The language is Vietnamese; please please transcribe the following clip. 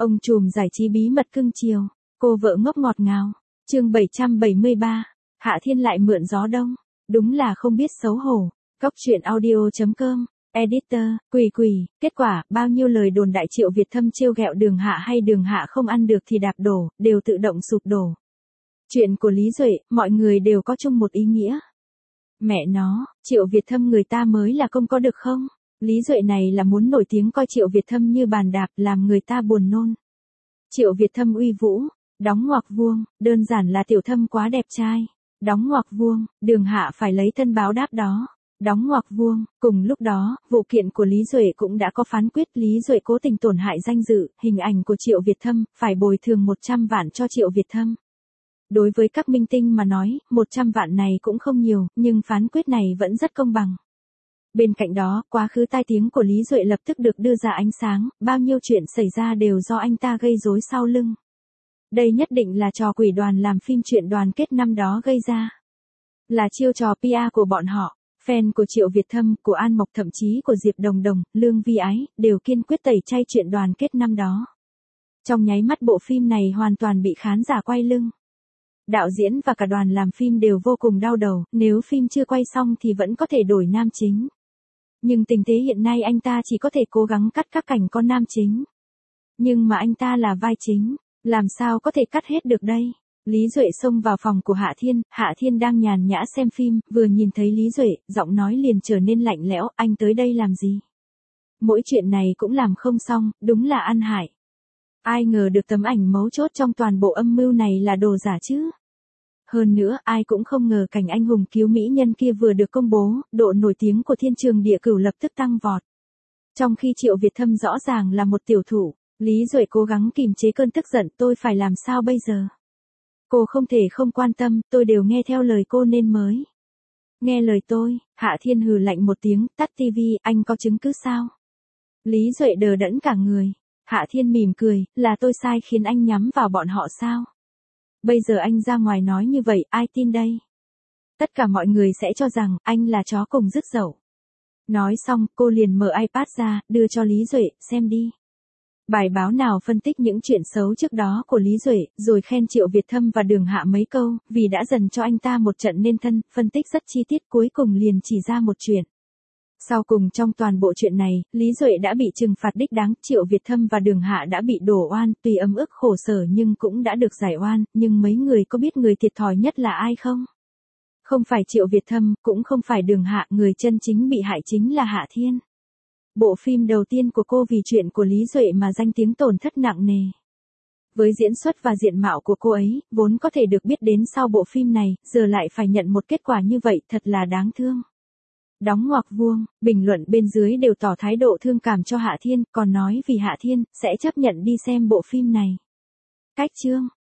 Ông trùm giải trí bí mật cưng chiều, cô vợ ngốc ngọt ngào. Chương 773, Hạ Thiên lại mượn gió đông, đúng là không biết xấu hổ. Cóc truyện audio.com, editor, quỷ, kết quả, bao nhiêu lời đồn đại Triệu Việt Thâm trêu ghẹo Đường Hạ hay Đường Hạ không ăn được thì đạp đổ, đều tự động sụp đổ. Chuyện của Lý Duệ, mọi người đều có chung một ý nghĩa. Mẹ nó, Triệu Việt Thâm người ta mới là công có được không? Lý Duệ này là muốn nổi tiếng coi Triệu Việt Thâm như bàn đạp làm người ta buồn nôn. Triệu Việt Thâm uy vũ, đóng ngoặc vuông, đơn giản là Tiểu Thâm quá đẹp trai. Đóng ngoặc vuông, Đường Hạ phải lấy thân báo đáp đó. Đóng ngoặc vuông, cùng lúc đó, vụ kiện của Lý Duệ cũng đã có phán quyết Lý Duệ cố tình tổn hại danh dự, hình ảnh của Triệu Việt Thâm, phải bồi thường 100 vạn cho Triệu Việt Thâm. Đối với các minh tinh mà nói, 100 vạn này cũng không nhiều, nhưng phán quyết này vẫn rất công bằng. Bên cạnh đó, quá khứ tai tiếng của Lý Duệ lập tức được đưa ra ánh sáng, bao nhiêu chuyện xảy ra đều do anh ta gây rối sau lưng. Đây nhất định là trò quỷ đoàn làm phim chuyện đoàn kết năm đó gây ra. Là chiêu trò PR của bọn họ. Fan của Triệu Việt Thâm, của An Mộc thậm chí của Diệp Đồng Đồng, Lương Vi Ái, đều kiên quyết tẩy chay chuyện đoàn kết năm đó. Trong nháy mắt bộ phim này hoàn toàn bị khán giả quay lưng. Đạo diễn và cả đoàn làm phim đều vô cùng đau đầu, nếu phim chưa quay xong thì vẫn có thể đổi nam chính. Nhưng tình thế hiện nay anh ta chỉ có thể cố gắng cắt các cảnh con nam chính. Nhưng mà anh ta là vai chính, làm sao có thể cắt hết được đây? Lý Duệ xông vào phòng của Hạ Thiên đang nhàn nhã xem phim, vừa nhìn thấy Lý Duệ, giọng nói liền trở nên lạnh lẽo, anh tới đây làm gì? Mỗi chuyện này cũng làm không xong, đúng là ăn hại. Ai ngờ được tấm ảnh mấu chốt trong toàn bộ âm mưu này là đồ giả chứ? Hơn nữa, ai cũng không ngờ cảnh anh hùng cứu mỹ nhân kia vừa được công bố, độ nổi tiếng của Thiên Trường Địa Cửu lập tức tăng vọt. Trong khi Triệu Việt Thâm rõ ràng là một tiểu thủ, Lý Duệ cố gắng kìm chế cơn tức giận, tôi phải làm sao bây giờ? Cô không thể không quan tâm, tôi đều nghe theo lời cô nên mới. Nghe lời tôi, Hạ Thiên hừ lạnh một tiếng, tắt tivi, anh có chứng cứ sao? Lý Duệ đờ đẫn cả người. Hạ Thiên mỉm cười, là tôi sai khiến anh nhắm vào bọn họ sao? Bây giờ anh ra ngoài nói như vậy, ai tin đây? Tất cả mọi người sẽ cho rằng, anh là chó cùng rứt dậu. Nói xong, cô liền mở iPad ra, đưa cho Lý Duệ, xem đi. Bài báo nào phân tích những chuyện xấu trước đó của Lý Duệ, rồi khen Triệu Việt Thâm và Đường Hạ mấy câu, vì đã dần cho anh ta một trận nên thân, phân tích rất chi tiết cuối cùng liền chỉ ra một chuyện. Sau cùng trong toàn bộ chuyện này, Lý Duệ đã bị trừng phạt đích đáng, Triệu Việt Thâm và Đường Hạ đã bị đổ oan, tuy ấm ức khổ sở nhưng cũng đã được giải oan, nhưng mấy người có biết người thiệt thòi nhất là ai không? Không phải Triệu Việt Thâm, cũng không phải Đường Hạ, người chân chính bị hại chính là Hạ Thiên. Bộ phim đầu tiên của cô vì chuyện của Lý Duệ mà danh tiếng tổn thất nặng nề. Với diễn xuất và diện mạo của cô ấy, vốn có thể được biết đến sau bộ phim này, giờ lại phải nhận một kết quả như vậy thật là đáng thương. Đóng ngoặc vuông, bình luận bên dưới đều tỏ thái độ thương cảm cho Hạ Thiên, còn nói vì Hạ Thiên, sẽ chấp nhận đi xem bộ phim này. Cách chương.